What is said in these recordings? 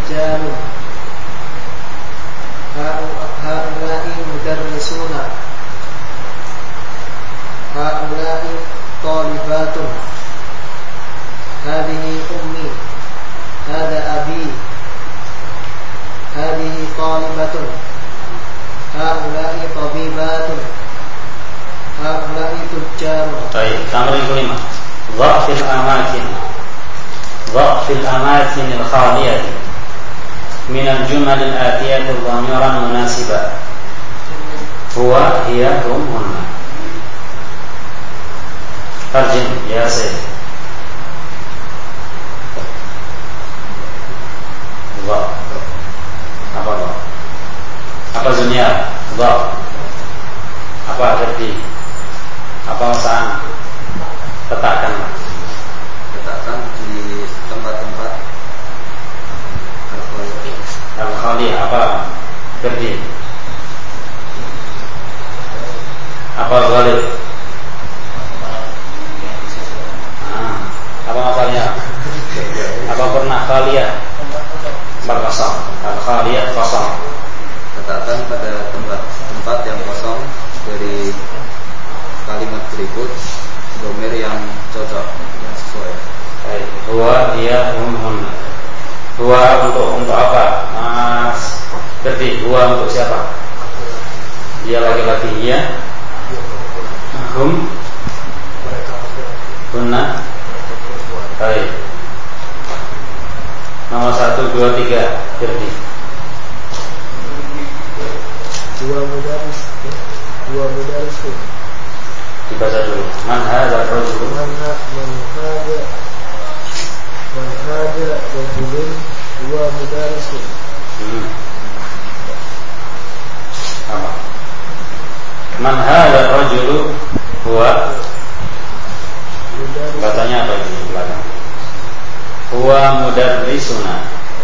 rijalun haula'i mudarrisuna haula'i talibatun hadhihi ummi hada abi hadhihi talibatun haula'i tabibatun haula'i tujjarun. Baik, tamrin kelima. Dha'fil amakin al-khaliyati min al-jumal al-atiyati dhamiran munasiba huwa hiya hum hunna. Tarjim ya Sayyid. Apa dunia? Apa arti? Apa masalah? Letakkan di tempat-tempat al-khali apa berdiri? Apa ghalib? Apa masalahnya? Apa pernah khaliyah? Kosong. Al-khaliyah kosong. Letakkan pada tempat yang kosong dari kalimat berikut domir yang cocok, yang sesuai. Baik, huwa dia hum. Huwa untuk apa? Mas Berdi, huwa untuk siapa? Dia laki-laki, ya. Hum hunna. Baik. Nomor 1, 2, 3 Berdi. Dua mudaris Dibaca dulu. Man hadza rajul? Man hadza rajulun huwa mudarisun. Apa? Man hadza rajulu huwa. Bacanya apa ini belakang? Huwa mudarrisuna.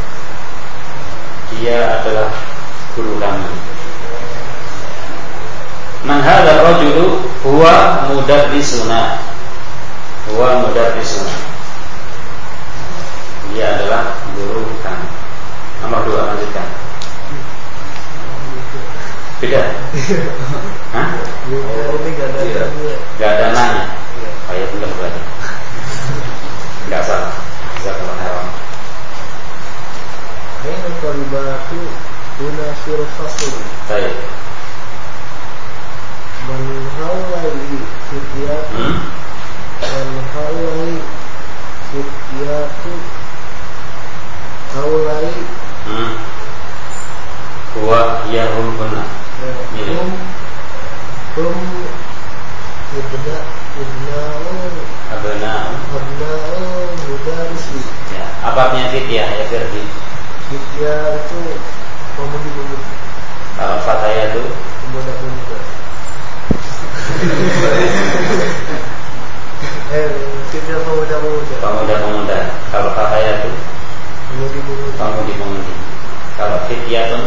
Dia adalah guru kami. Man hadzal rajulu huwa mudarrisuna. Huwa mudarrisuna. Dia adalah guru kami. Nomor 2 lanjutkan. Beda? Hah? Gak ada nanya. Ayat benar berarti. Gak salah. Jazakallahu khairan. Aina talibatu tunasir fasl. Baik. Man haula'i fityatu haula'i huwa ya hum kunna. Hum abna'u mudarisi. Ya, apa artinya fityah ya Firdi? Fityah itu pemuda-pemuda. Kalau fataya itu Pemuda-pemuda. Fityah pemuda-pemuda. Pemuda-pemuda. Kalau fataya itu Pemudi-pemudi. Pemudi-pemudi. Kalau fityah itu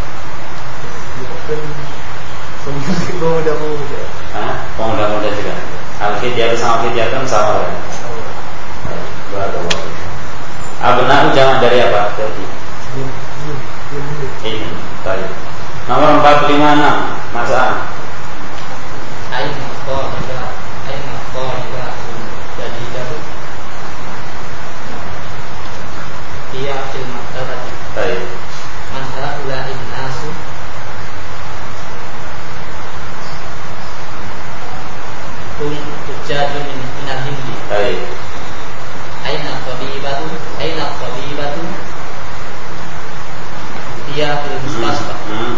pemuda-pemuda. Pemuda-pemuda juga. Al-fityah itu sama fityah itu sama kan? Barakallahu. Abna'u jangan dari apa? Jadi ini. Baik. Nomor 4, 5, 6 Mas An. Aina qaliba jadi itu dia fil maktabati. Baik. Man haula'in nasu hum tujjajun minal hindi. Baik. Aina tabibatu dia fil mustasfa.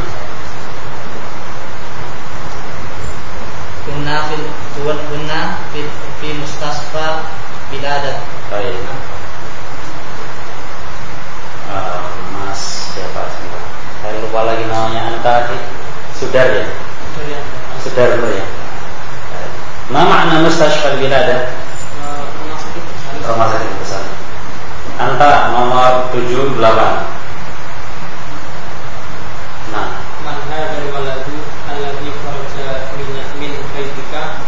Kunna fi mustasfa biladat. Baik. Mas siapa sih? Saya lupa lagi namanya. Anta Sudar ya? Sudar dulu ya. Ma makna mustasfa biladat? Rumah sakit besar. Anta nomor 7, 8. Nah. Man hadzal waladu alladhi kharaja min baitika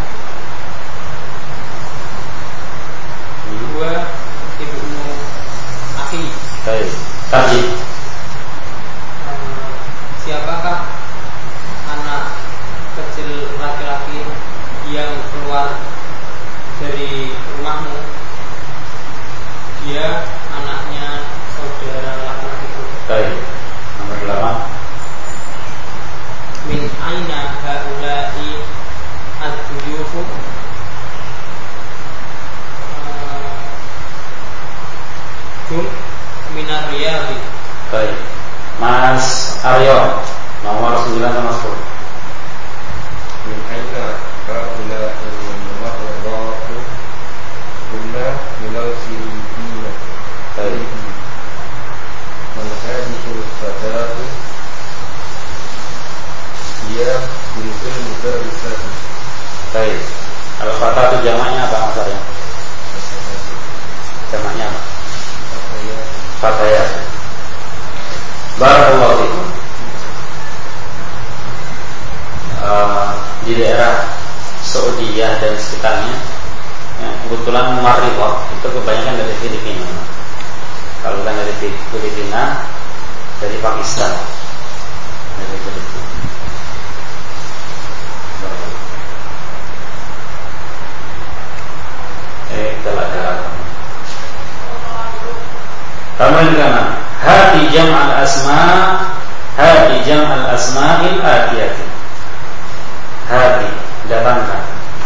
huwa ibnu akhi. Baik. Tadi bukan dari Filipina, dari Pakistan, dari Filipina. Telah. Kemudian hati jam al asma'il atiyati. Hati datangkan.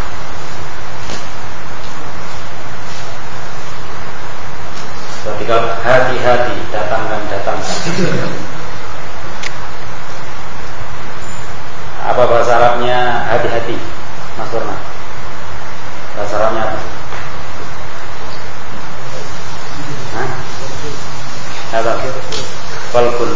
Ketika hati-hati datangkan. Apa bahasa Arabnya hati-hati? Mas Purna. Bahasa Arabnya apa? Hah? Apa? Walkun.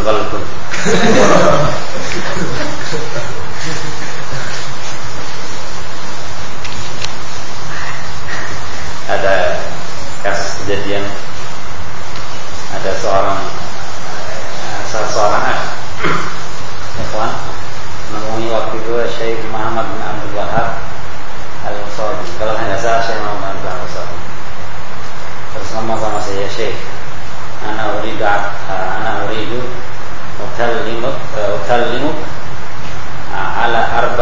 Ada kasus kejadian, ada seorang ikhwan menemui waktu itu Syekh Muhammad bin Abdul Wahab Al-Saudi. Kalau saya salah Syekh Muhammad bin Abdul Wahab. Terus ngomong sama saya, Syekh, ana uridu ukallimuk ala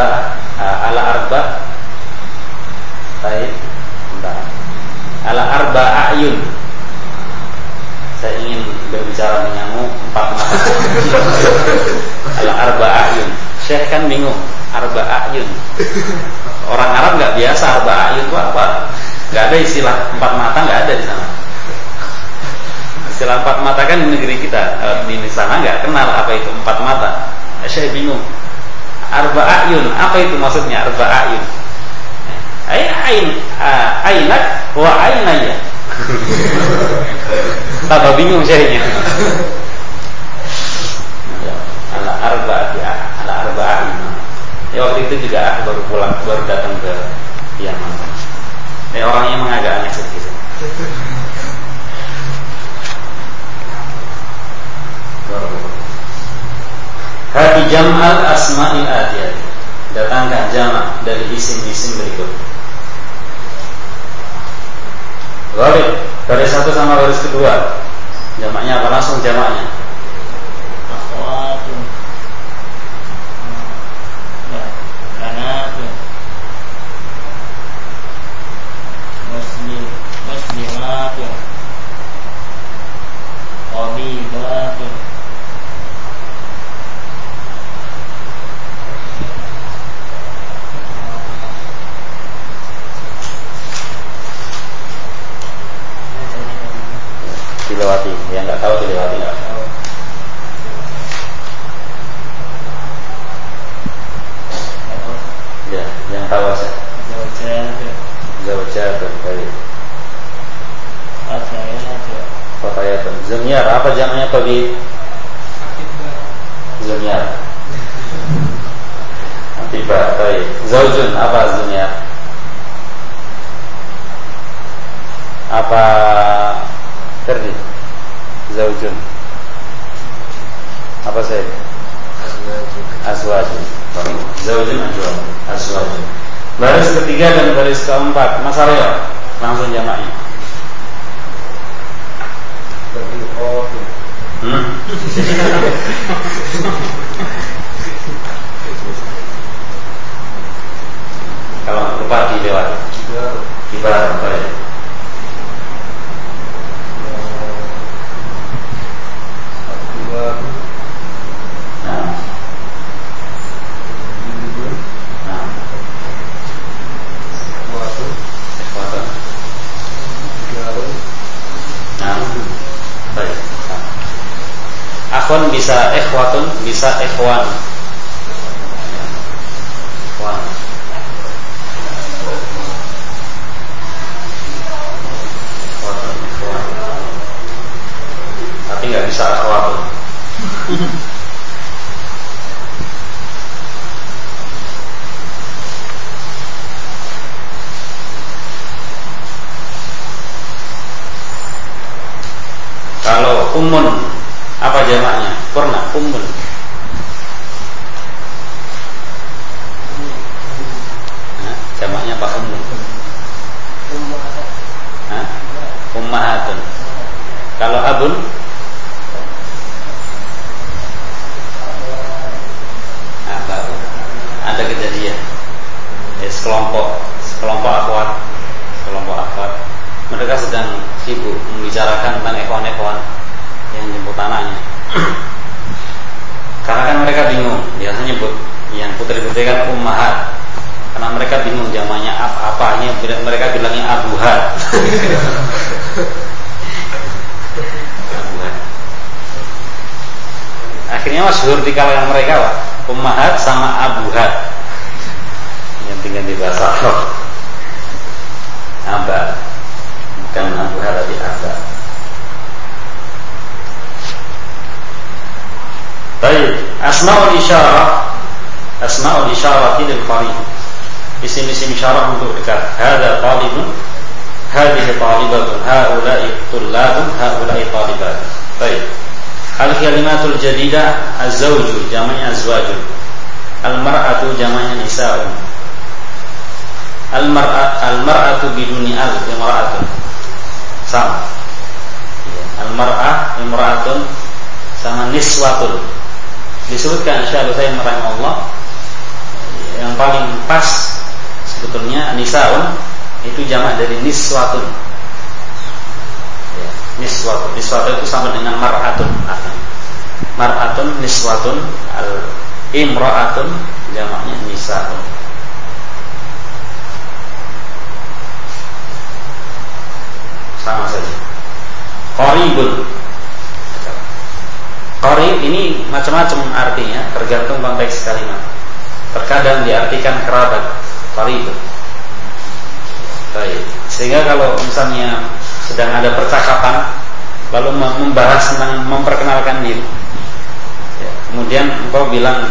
arba ayun. Saya ingin berbicara denganmu 4 mata. Ala arba ayun. Syekh kan bingung, arba ayun. Orang Arab nggak biasa arba ayun itu apa? Nggak ada istilah 4 mata, nggak ada di sana. Istilah 4 mata kan di negeri kita, di sana nggak kenal apa itu 4 mata. Syekh bingung. Arba ayun, apa itu maksudnya arba ayun? Ainak wa ainaya. Tambah bingung syekhnya. Ala arba'in. Ya waktu itu juga baru datang ke Yaman. Orangnya mengagak aneh sedikit. Hati jam'al asma'il atiyah. Datangkan jamak dari isim-isim berikut. Gharib, garis 1 sama garis kedua. Jamaknya apa? Langsung jamaknya. Akhwatun. Banatun. Muslimatun. Qabibatun. Dilewati, yang nggak tahu dilewati nggak tahu. Ya, yang tahu aja. Zaujatun, baik. Fatayatun. Zunyar, apa jamanya tadi? Zunyar. Tiba, baik. Zaujun, apa zunyar? Apa Ferdi? Zaujun. Apa saya? Azwajun. Zaujun azwajun. Baris ketiga dan baris keempat. Mas Aryo, langsung jamaknya. Kalau lupa dilewati. Kibar, baik. Akhwan bisa ikhwatun, bisa ikhwan. Ikhwan. Ikhwan. Tapi nggak bisa akhwatun. Kalau ummun, apa jamaknya? Pernah ummun. Jamaknya apa ummun? Ummahatun. Kalau abun? Akhirnya masyhur di kalangan mereka Pak, ummahat sama abuhat. Ganti-ganti bahasa Arab. Aba, bukan abuhat tapi aba. Baik, asmaul isyarah lil qarib. Isim-isim isyarah untuk dekat. Hadza talibun, hadhihi talibatun, haula'i tullabun, haula'i talibatun. Baik. Al-kalimatul jadidah az-zawju jamaknya azwajun. Al-mar'atu jamaknya nisa'un. Al-mar'atu biduni al-imra'atun. Sama. Al-mar'ah imra'atun sama niswatun. Disebutkan Syekh Utsaimin rahimahullah yang paling pas sebetulnya nisa'un itu jamak dari niswatun. Ya, niswatun. Niswatun itu sama dengan mar'atun artinya. Mar'atun niswatun, al-imra'atun jamaknya nisa'un. Sama saja. Qaribun. Qarib ini macam-macam artinya, tergantung konteks kalimat. Terkadang diartikan kerabat, qarib. Baik. Sehingga kalau misalnya sedang ada percakapan lalu membahas tentang memperkenalkan diri, ya, kemudian engkau bilang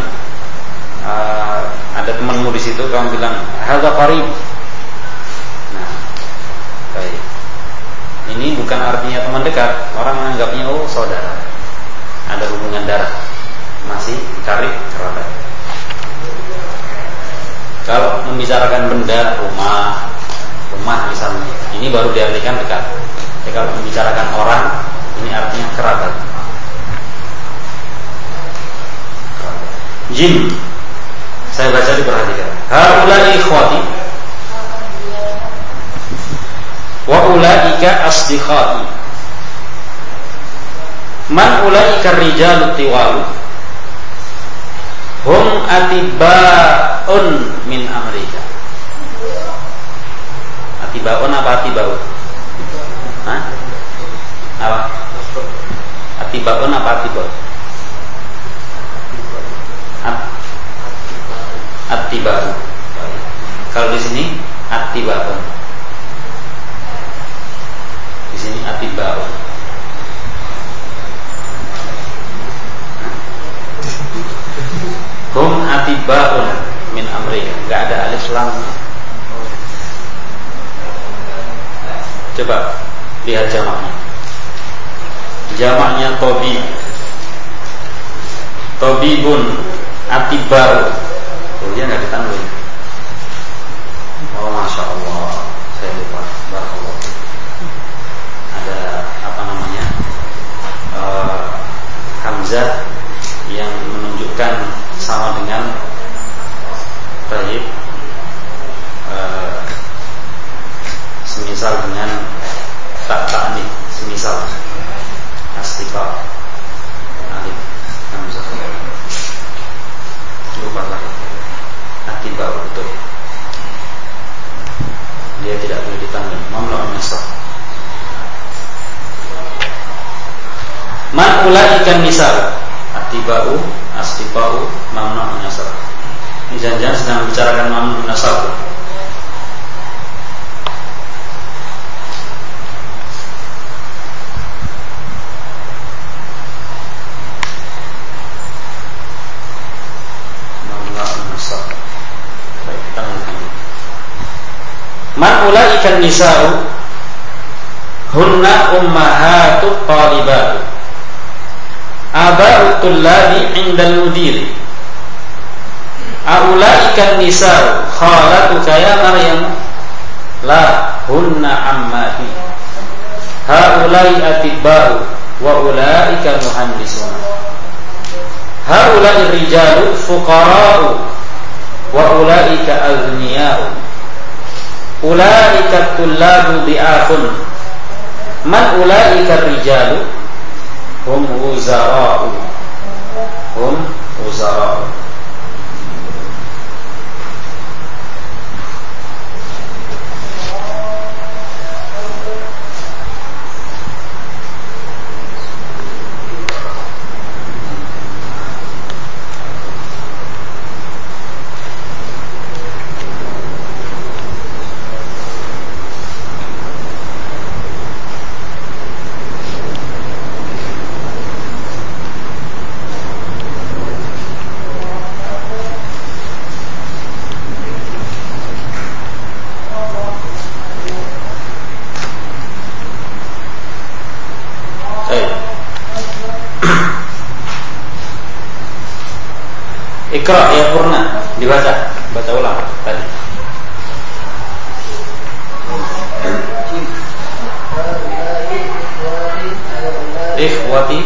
ada temanmu di situ, kamu bilang hadza qarib. Nah, baik. Ini bukan artinya teman dekat, orang menganggapnya oh saudara, ada hubungan darah, masih karib kerabat. Kalau membicarakan benda, rumah misalnya, ini baru diartikan dekat. Tapi kalau membicarakan orang, ini artinya kerabat. Jim, saya baca diperhatikan. Haulai ikhwati wa ulaika asdiqai. Man ulaika rijalut tiwalu hum atibaun min Amerika. Atibaun apa atibaun? Hah? Apa? Atibaun apa atibaun? Atibaun. Kalau di sini atibaun. Di sini atibaun. Hum atibaun min Amerika. Enggak ada alif lamnya. Coba lihat jamaknya. Jamaknya tobi. Tobibun atibau. Oh dia enggak ditanwin. Oh masya Allah, saya lupa. Barakallah. Ada apa namanya? Hamzah yang menunjukkan sama dengan taib, semisal dengan tak nih, semisal astika alif hamzah lupa lah atiba betul, dia tidak boleh ditanwin, mamnu nasab. Man ulaika nisal atibau astifau mamnu nasab. Ini jangan-jangan sedang membicarakan mamnu nasab. Man ulaika nisa'u hunna ummahatut talibatu aba'ut tullabi 'indal mudiri aulaika nisa'u khalatuka ya Maryam la hunna ammati haulai atiba'u wa ulaika muhandisun haulai rijalu fuqara'u wa ulaika aghniya'u ulaika tullabu bi'afun man ulaika rijalu hum uzara'u Ikra ya Purna, dibaca, baca ulang tadi. Ikhwati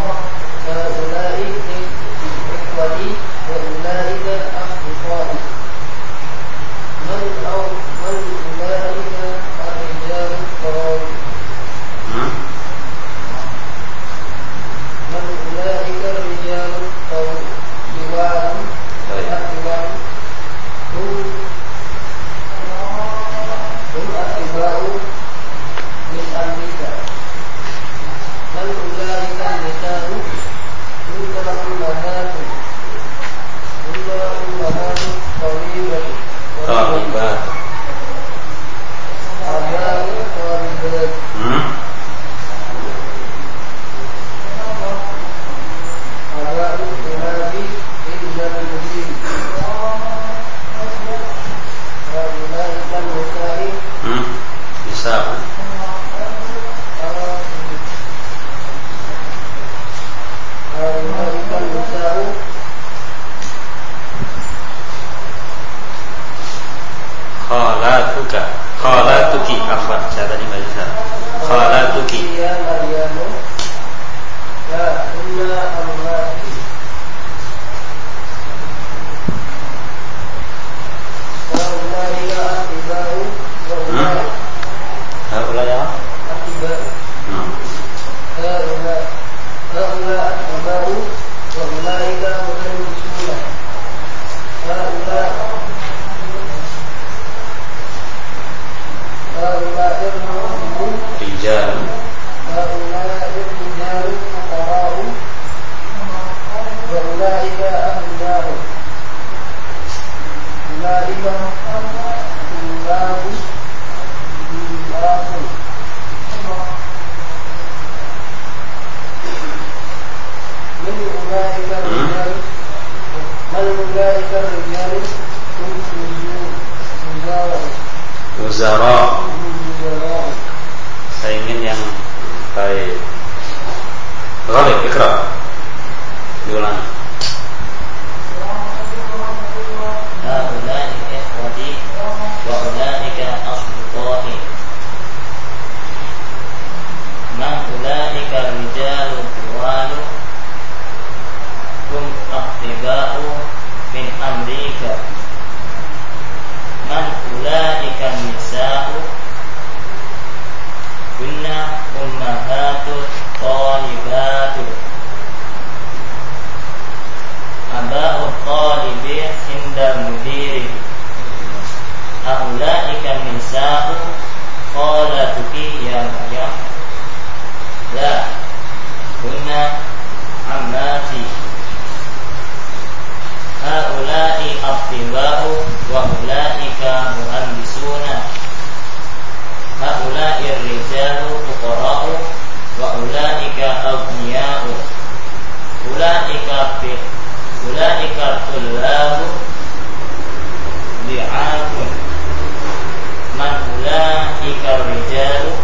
khalatuki, afwan, saya tadi baca salah. Khalatuki. Haula ya? Rijal. Uzara. Saya ingin yang baik. Ghalib, ikra. Diulang. Haulai ikhwati wa ulaika asdiqai. Man ulaika rijalu tuwalu kum attiba'u min amrika. Man ulaika nisa'u kunna ummahatu talibatu. Aba'u talibi indal mudiri. Haulaika nisa'u qalatuki ya Maryam. La kunna ammati. Haulai attiba'u wa ulaika muhandisuna. Haulai rijalu fuqara'u wa ulaika aghniya'u. Ulaika tullabu li'afun. Man ulaika rijalu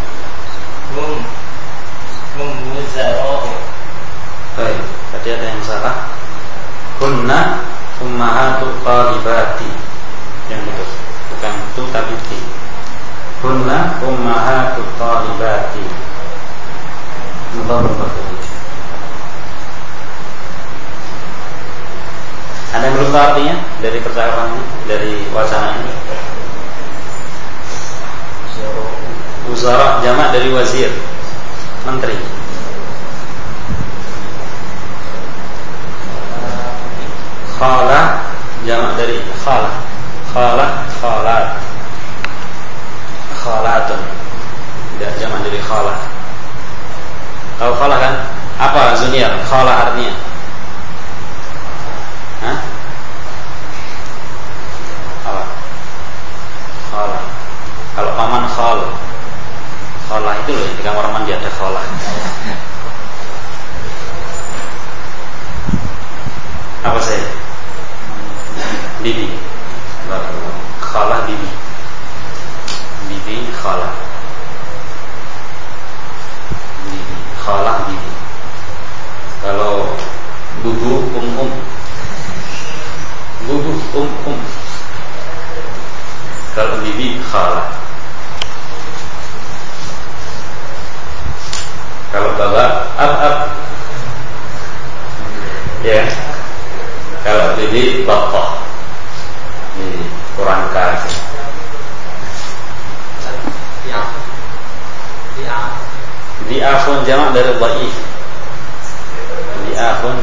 hum wuzara'u. Baik, tadi ada yang salah. Kunna ummahatu talibati. Yang betul, bukan tu tapi ti. Kunna ummahatu talibati. Ada yang belum tahu artinya dari percakapan ini, dari wacana ini? Wuzara jamak dari wazir, menteri. Khala jamak dari khala. Khalat. Khalatun. Tidak jamak dari khala. Tahu khala kan? Apa Zuniar? Khala artinya? Hah? Khala. Kalau paman khal. Khala itu loh di kamar mandi ada khala. Apa saya? Bibi. Khala bibi. Bibi khala. Bibi. Khala bibi. Kalau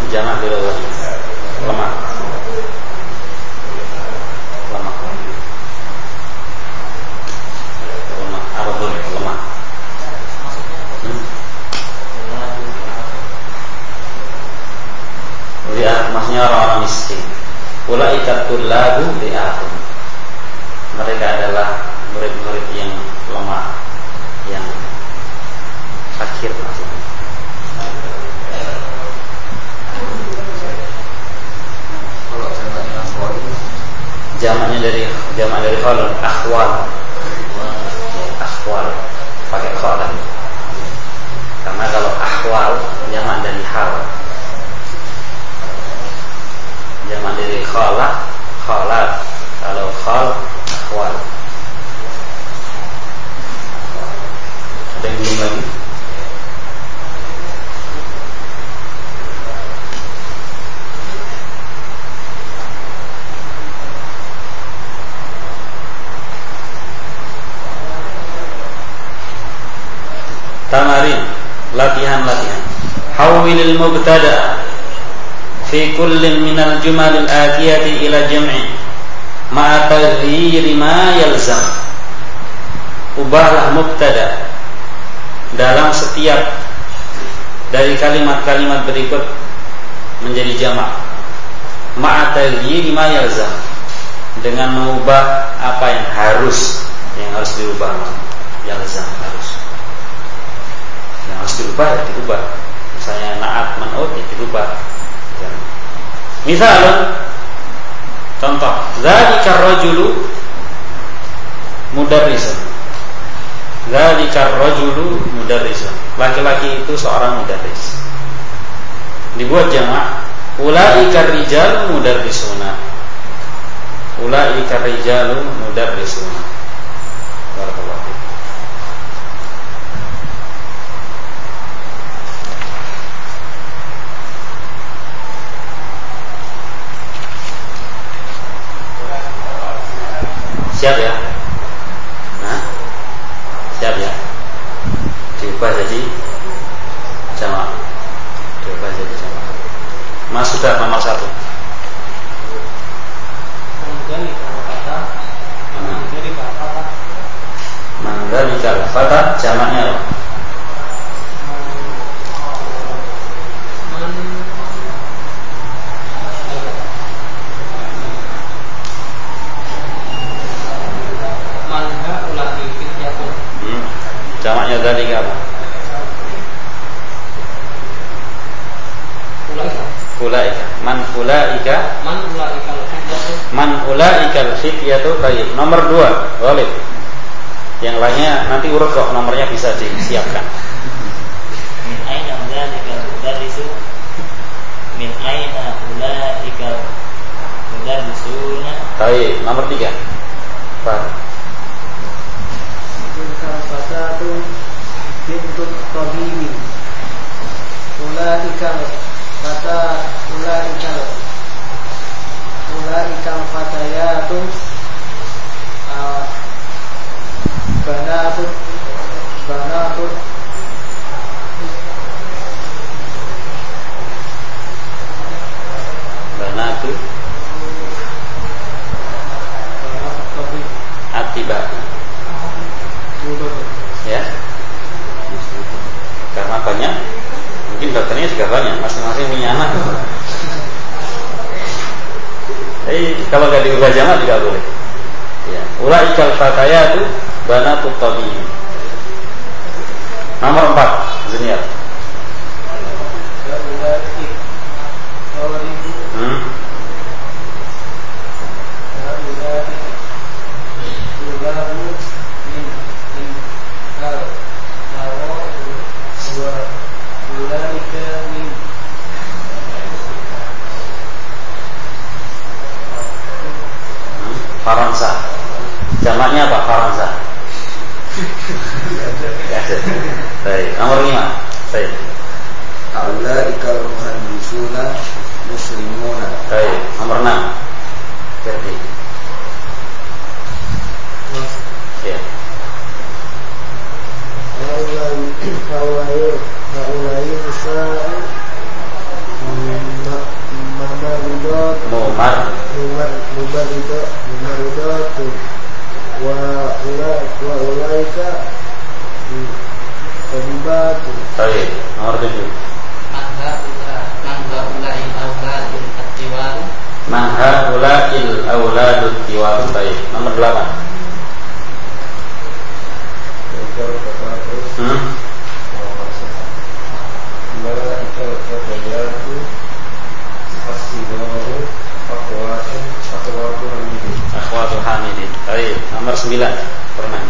jamak lughawi. Lemah. Lemah. Lemah. Apa pun lemah. Maksudnya orang-orang miskin. Ulaikatul lagu li'ahum. Mereka adalah murid-murid yang lemah, yang fakir maksudnya. Kalau jamak dari khalun, akhwal. Akhwal pakai kha lagi. Karena kalau akhwal jamak dari hal. Jamak dari khalah, khalat. Kalau khal, akhwal. Ada yang belum lagi? Tamarin, latihan-latihan. Hawwilil mubtada' fi kullin minal jumalil atiyati ila jam'i ma'a taghyiri ma yalzam. Ubahlah mubtada dalam setiap dari kalimat-kalimat berikut menjadi jamak ma'a taghyiri ma yalzam, dengan mengubah apa yang harus dirubah. Yalzam harus. Yang harus dirubah ya dirubah. Misalnya na'at man'ut ya dirubah. Misalnya contoh, zalikar rajulu mudarrisun. Zalikar rajulu mudarrisun. Laki-laki itu seorang mudarris. Dibuat jamak, ulaikar rijalu mudarrisuna. Ulaikar rijalu mudarrisuna. Barakallahu fiik. Siap ya? Nah, siap ya? Diubah jadi jamak. Diubah jadi jamak. Mas sudah nomor 1. Mandzalikal fata jamaknya apa? Jamaknya dzalika apa? Ulaika. Man ulaikal fityatu baik. Nomor 2, Walid. Yang lainnya nanti urut kok, nomornya bisa disiapkan. Min aina dzalikal mudarrisu? Min aina ulaikal mudarrisuna? Baik, nomor 3. Pak. Tilkal fatatu bintut tabibin. Ulaikal fatayatu banatut atiba. Ya. Karena banyak, mungkin dokternya juga banyak, masing-masing punya anak. Kalau nggak diubah jamak juga boleh. Ya. Ulaikal fatayatu banatut tabib. Nomor 4, Zeniar. Faransa. Jamaknya apa? Faransa. Baik, nomor 5. Baik. Ulaikal muhandisuna muslimuna. Baik, nomor 6. Berarti. Ya. Haulai nisa'u akhwatun. Baik. Nomor 8. Akhwatu hamidin. Baik. Nomor 9. Pernah.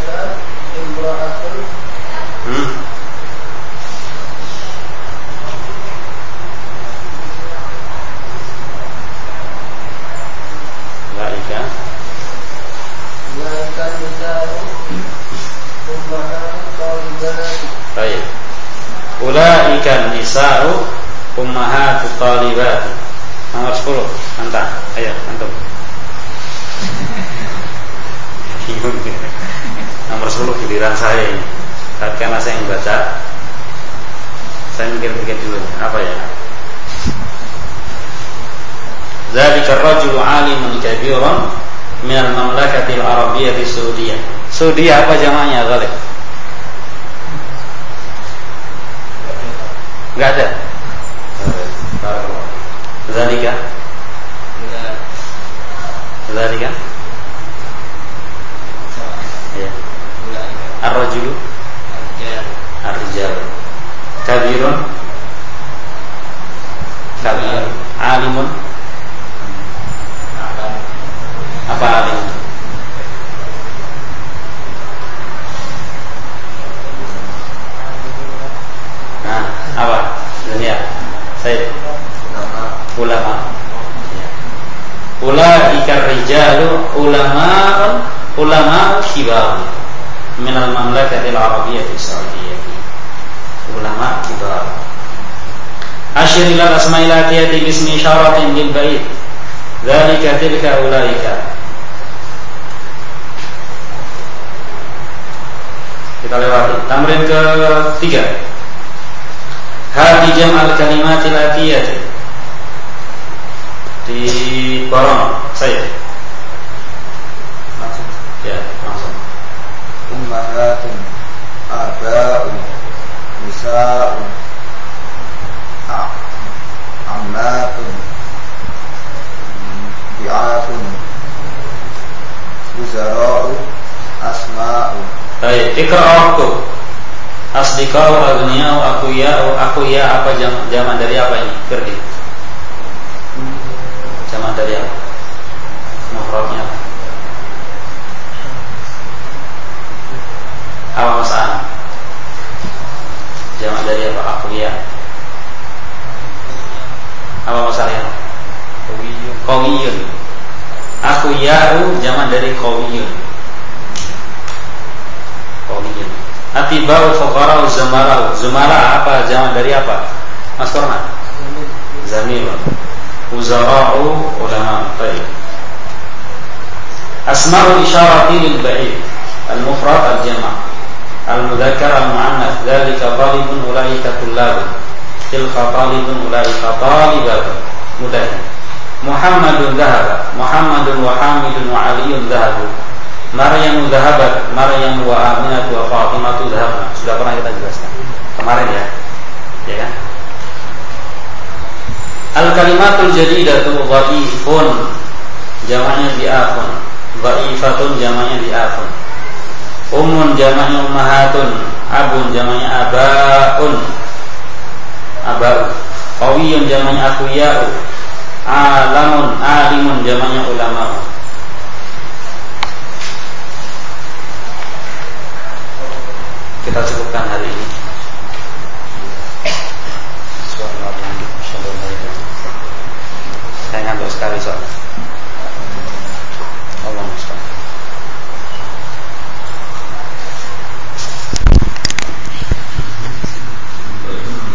Baik. Ulaika nisa'u ummahatut thalibat. Nomor 10. Antam. Ayo, antum. Nomor 10 giliran saya ini. Tapi karena saya yang baca, saya mikir-mikir dulu. Apa ya? Zalika ar-rajulu 'alimun kabiran min al-mamlakati al-arabiyyah as-saudiyah. Saudiyah apa jamaknya, Ghalib? Enggak ada. Zalika. Zalika. Ya. Ar-rajulu. Ar-rijal. Kabirun. Kabir. Alimun. Apa alim? Nah, apa? Dunia. Said. Ulama. Ulaika rijalu ulama kibar min al-mamlakati al-arabiyyah as-saudiyyah. Ulama kibar. Ashir ila asma'il atiyati bismi isyaratin lil bait. Dzalika tilka ulaika. Kita lewati. Tamrin ke-3. Hadi jam'al kalimatil atiyati. Di Borong, saya. Langsung. Ya, langsung. Ummahatun, aba'un, nisa'un, ammatun, bi'atun, wuzara'u, asma'u. Baik, ikra'u. Asdiqa'u, aghniya'u, akuya apa jamak dari apa ini? Firdi. Jamak dari apa? Mufradnya apa? Apa masalah? Jamak dari apa? Akuya. Apa masalahnya? Qawiyun. Akuya'u jamak dari qawiyun. Qawiyun. Atiba'u fuqara'u zamara'u. Zamara apa jamak dari apa? Mas Korna? Zamilun. Uzara'u ulama. Baik. Asma'ul isyarati lil ba'id. Al-mufrad al-jama'. Al-mudzakkar al-mu'annath. Dzalika talibun ulaika tullabun. Tilka talibun ulaika talibatun. Mudah. Muhammadun dhahaba. Muhammadun wa Hamidun wa Aliyun dhahabu. Maryam dhahabat. Maryam wa Aminatu wa Fatimatu dhahabna. Sudah pernah kita jelaskan kemarin ya. Ya kan? Al-kalimatul jadidatu dhaifun jamaknya di'afun, dhaifatun jamaknya di'afun, ummun jamaknya ummahatun, abun jamaknya abaun, qawiyun jamaknya aqwiya'u, alimun jamaknya ulama.